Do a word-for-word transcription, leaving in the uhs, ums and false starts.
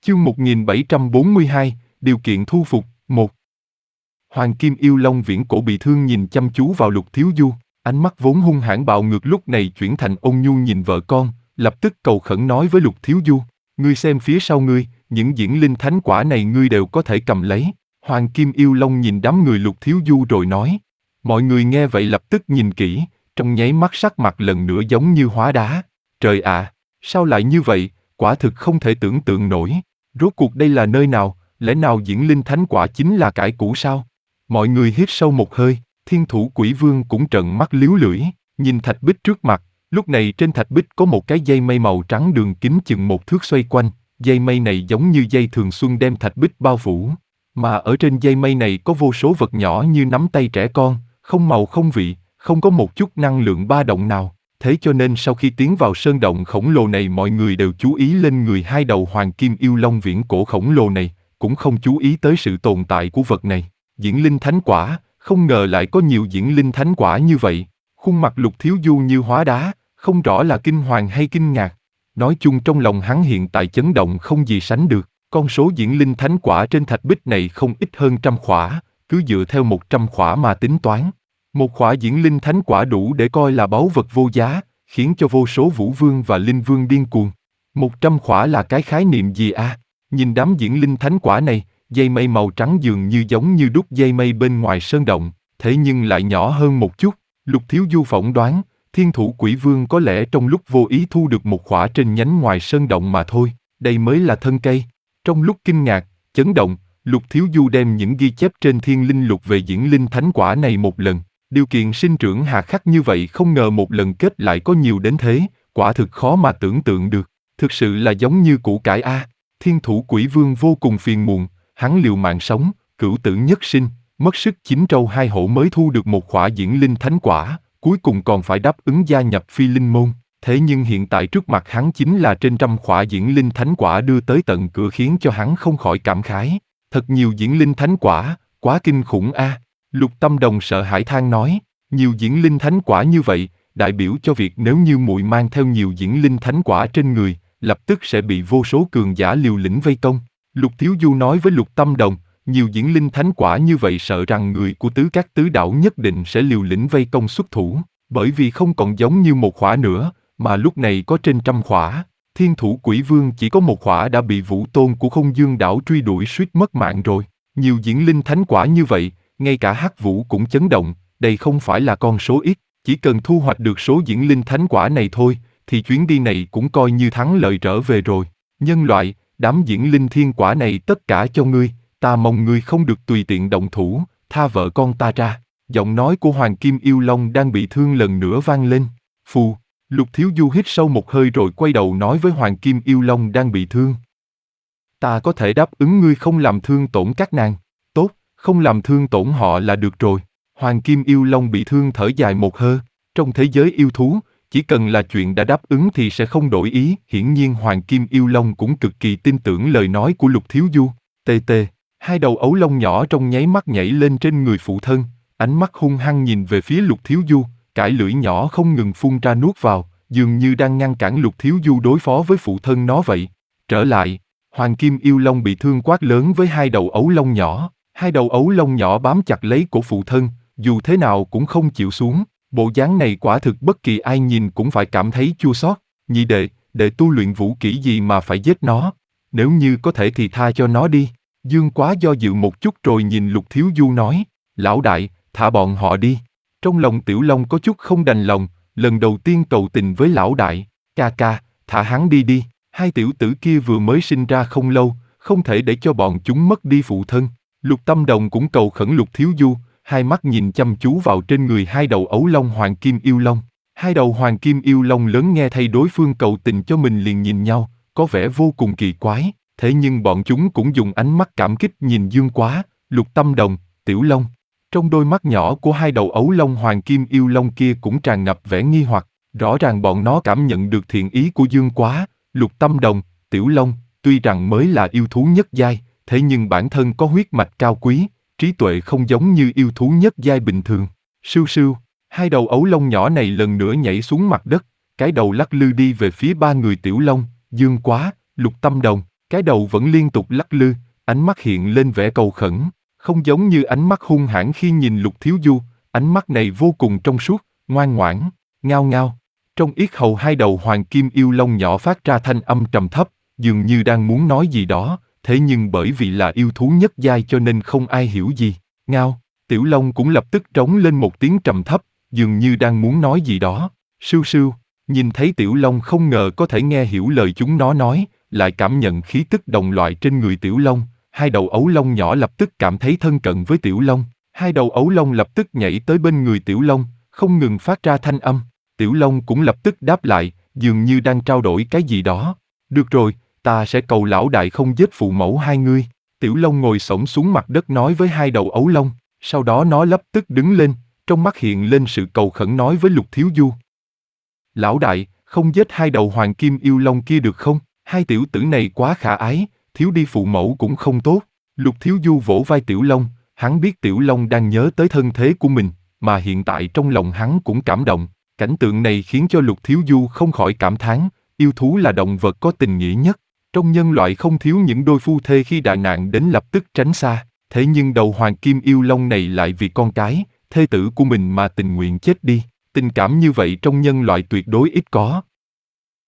Chương một nghìn bảy trăm bốn mươi hai, điều kiện thu phục, một. Hoàng Kim Yêu Long viễn cổ bị thương nhìn chăm chú vào Lục Thiếu Du, ánh mắt vốn hung hãn bạo ngược lúc này chuyển thành ôn nhu nhìn vợ con, lập tức cầu khẩn nói với Lục Thiếu Du, ngươi xem phía sau ngươi, những diễn linh thánh quả này ngươi đều có thể cầm lấy. Hoàng Kim Yêu Long nhìn đám người Lục Thiếu Du rồi nói. Mọi người nghe vậy lập tức nhìn kỹ, trong nháy mắt sắc mặt lần nữa giống như hóa đá. Trời ạ, sao lại như vậy, quả thực không thể tưởng tượng nổi. Rốt cuộc đây là nơi nào, lẽ nào diễn linh thánh quả chính là cải cũ sao? Mọi người hít sâu một hơi, Thiên Thủ Quỷ Vương cũng trợn mắt líu lưỡi, nhìn thạch bích trước mặt, lúc này trên thạch bích có một cái dây mây màu trắng đường kính chừng một thước xoay quanh, dây mây này giống như dây thường xuân đem thạch bích bao phủ, mà ở trên dây mây này có vô số vật nhỏ như nắm tay trẻ con, không màu không vị, không có một chút năng lượng ba động nào. Thế cho nên sau khi tiến vào sơn động khổng lồ này mọi người đều chú ý lên người hai đầu Hoàng Kim Yêu Long viễn cổ khổng lồ này, cũng không chú ý tới sự tồn tại của vật này. Diễn linh thánh quả, không ngờ lại có nhiều diễn linh thánh quả như vậy. Khuôn mặt Lục Thiếu Du như hóa đá, không rõ là kinh hoàng hay kinh ngạc. Nói chung trong lòng hắn hiện tại chấn động không gì sánh được. Con số diễn linh thánh quả trên thạch bích này không ít hơn trăm khỏa, cứ dựa theo một trăm khỏa mà tính toán. Một khỏa diễn linh thánh quả đủ để coi là báu vật vô giá, khiến cho vô số vũ vương và linh vương điên cuồng. Một trăm khỏa là cái khái niệm gì a? À? Nhìn đám diễn linh thánh quả này, dây mây màu trắng dường như giống như đúc dây mây bên ngoài sơn động, thế nhưng lại nhỏ hơn một chút. Lục Thiếu Du phỏng đoán, Thiên Thủ Quỷ Vương có lẽ trong lúc vô ý thu được một khỏa trên nhánh ngoài sơn động mà thôi, đây mới là thân cây. Trong lúc kinh ngạc, chấn động, Lục Thiếu Du đem những ghi chép trên Thiên Linh Lục về diễn linh thánh quả này một lần. Điều kiện sinh trưởng hà khắc như vậy không ngờ một lần kết lại có nhiều đến thế, quả thực khó mà tưởng tượng được. Thực sự là giống như củ cải a. Thiên Thủ Quỷ Vương vô cùng phiền muộn, hắn liều mạng sống, cửu tử nhất sinh, mất sức chín trâu hai hổ mới thu được một khỏa diễn linh thánh quả, cuối cùng còn phải đáp ứng gia nhập Phi Linh Môn. Thế nhưng hiện tại trước mặt hắn chính là trên trăm khỏa diễn linh thánh quả đưa tới tận cửa khiến cho hắn không khỏi cảm khái. Thật nhiều diễn linh thánh quả, quá kinh khủng a. Lục Tâm Đồng sợ hãi than nói, nhiều diễn linh thánh quả như vậy, đại biểu cho việc nếu như muội mang theo nhiều diễn linh thánh quả trên người, lập tức sẽ bị vô số cường giả liều lĩnh vây công. Lục Thiếu Du nói với Lục Tâm Đồng, nhiều diễn linh thánh quả như vậy sợ rằng người của tứ các tứ đảo nhất định sẽ liều lĩnh vây công xuất thủ, bởi vì không còn giống như một khỏa nữa, mà lúc này có trên trăm khỏa. Thiên Thủ Quỷ Vương chỉ có một khỏa đã bị vũ tôn của Không Dương đảo truy đuổi suýt mất mạng rồi. Nhiều diễn linh thánh quả như vậy, ngay cả Hắc Vũ cũng chấn động, đây không phải là con số ít, chỉ cần thu hoạch được số diễn linh thánh quả này thôi, thì chuyến đi này cũng coi như thắng lợi trở về rồi. Nhân loại, đám diễn linh thiên quả này tất cả cho ngươi, ta mong ngươi không được tùy tiện động thủ, tha vợ con ta ra. Giọng nói của Hoàng Kim Yêu Long đang bị thương lần nữa vang lên. Phù, Lục Thiếu Du hít sâu một hơi rồi quay đầu nói với Hoàng Kim Yêu Long đang bị thương. Ta có thể đáp ứng ngươi không làm thương tổn các nàng. Tốt, không làm thương tổn họ là được rồi. Hoàng Kim Yêu Long bị thương thở dài một hơi. Trong thế giới yêu thú, chỉ cần là chuyện đã đáp ứng thì sẽ không đổi ý. Hiển nhiên Hoàng Kim Yêu Long cũng cực kỳ tin tưởng lời nói của Lục Thiếu Du. Tê tê, hai đầu ấu long nhỏ trong nháy mắt nhảy lên trên người phụ thân, ánh mắt hung hăng nhìn về phía Lục Thiếu Du, cãi lưỡi nhỏ không ngừng phun ra nuốt vào, dường như đang ngăn cản Lục Thiếu Du đối phó với phụ thân nó vậy. Trở lại, Hoàng Kim Yêu Long bị thương quát lớn với hai đầu ấu long nhỏ, hai đầu ấu long nhỏ bám chặt lấy cổ phụ thân, dù thế nào cũng không chịu xuống, bộ dáng này quả thực bất kỳ ai nhìn cũng phải cảm thấy chua xót. Nhị đệ, đệ tu luyện vũ kỹ gì mà phải giết nó, nếu như có thể thì tha cho nó đi. Dương Quá do dự một chút rồi nhìn Lục Thiếu Du nói, lão đại, thả bọn họ đi. Trong lòng Tiểu Long có chút không đành lòng, lần đầu tiên cầu tình với lão đại, ca ca, thả hắn đi đi, hai tiểu tử kia vừa mới sinh ra không lâu, không thể để cho bọn chúng mất đi phụ thân. Lục Tâm Đồng cũng cầu khẩn Lục Thiếu Du, hai mắt nhìn chăm chú vào trên người hai đầu ấu long Hoàng Kim Yêu Long. Hai đầu Hoàng Kim Yêu Long lớn nghe thấy đối phương cầu tình cho mình liền nhìn nhau, có vẻ vô cùng kỳ quái, thế nhưng bọn chúng cũng dùng ánh mắt cảm kích nhìn Dương Quá, Lục Tâm Đồng, Tiểu Long. Trong đôi mắt nhỏ của hai đầu ấu long Hoàng Kim Yêu Long kia cũng tràn ngập vẻ nghi hoặc, rõ ràng bọn nó cảm nhận được thiện ý của Dương Quá, Lục Tâm Đồng, Tiểu Long, tuy rằng mới là yêu thú nhất giai, thế nhưng bản thân có huyết mạch cao quý, trí tuệ không giống như yêu thú nhất giai bình thường. Sưu sưu, hai đầu ấu long nhỏ này lần nữa nhảy xuống mặt đất, cái đầu lắc lư đi về phía ba người Tiểu Long, Dương Quá, Lục Tâm Đồng. cái đầu vẫn liên tục lắc lư, ánh mắt hiện lên vẻ cầu khẩn, không giống như ánh mắt hung hãn khi nhìn Lục Thiếu Du, ánh mắt này vô cùng trong suốt, ngoan ngoãn, ngao ngao. Trong yết hầu hai đầu hoàng kim yêu long nhỏ phát ra thanh âm trầm thấp, dường như đang muốn nói gì đó, thế nhưng bởi vì là yêu thú nhất giai cho nên không ai hiểu gì. Ngao, tiểu long cũng lập tức trống lên một tiếng trầm thấp, dường như đang muốn nói gì đó. Sưu sưu, nhìn thấy tiểu long không ngờ có thể nghe hiểu lời chúng nó nói, lại cảm nhận khí tức đồng loại trên người tiểu long, hai đầu ấu long nhỏ lập tức cảm thấy thân cận với tiểu long. Hai đầu ấu long lập tức nhảy tới bên người tiểu long, không ngừng phát ra thanh âm. Tiểu long cũng lập tức đáp lại, dường như đang trao đổi cái gì đó. Được rồi, ta sẽ cầu lão đại không giết phụ mẫu hai ngươi. Tiểu long ngồi xổm xuống mặt đất nói với hai đầu ấu long, sau đó nó lập tức đứng lên, trong mắt hiện lên sự cầu khẩn nói với Lục Thiếu Du. Lão đại, không giết hai đầu hoàng kim yêu long kia được không? Hai tiểu tử này quá khả ái, thiếu đi phụ mẫu cũng không tốt. Lục Thiếu Du vỗ vai tiểu long, hắn biết tiểu long đang nhớ tới thân thế của mình, mà hiện tại trong lòng hắn cũng cảm động. Cảnh tượng này khiến cho Lục Thiếu Du không khỏi cảm thán, yêu thú là động vật có tình nghĩa nhất. Trong nhân loại không thiếu những đôi phu thê khi đại nạn đến lập tức tránh xa, thế nhưng đầu hoàng kim yêu long này lại vì con cái, thê tử của mình mà tình nguyện chết đi. Tình cảm như vậy trong nhân loại tuyệt đối ít có.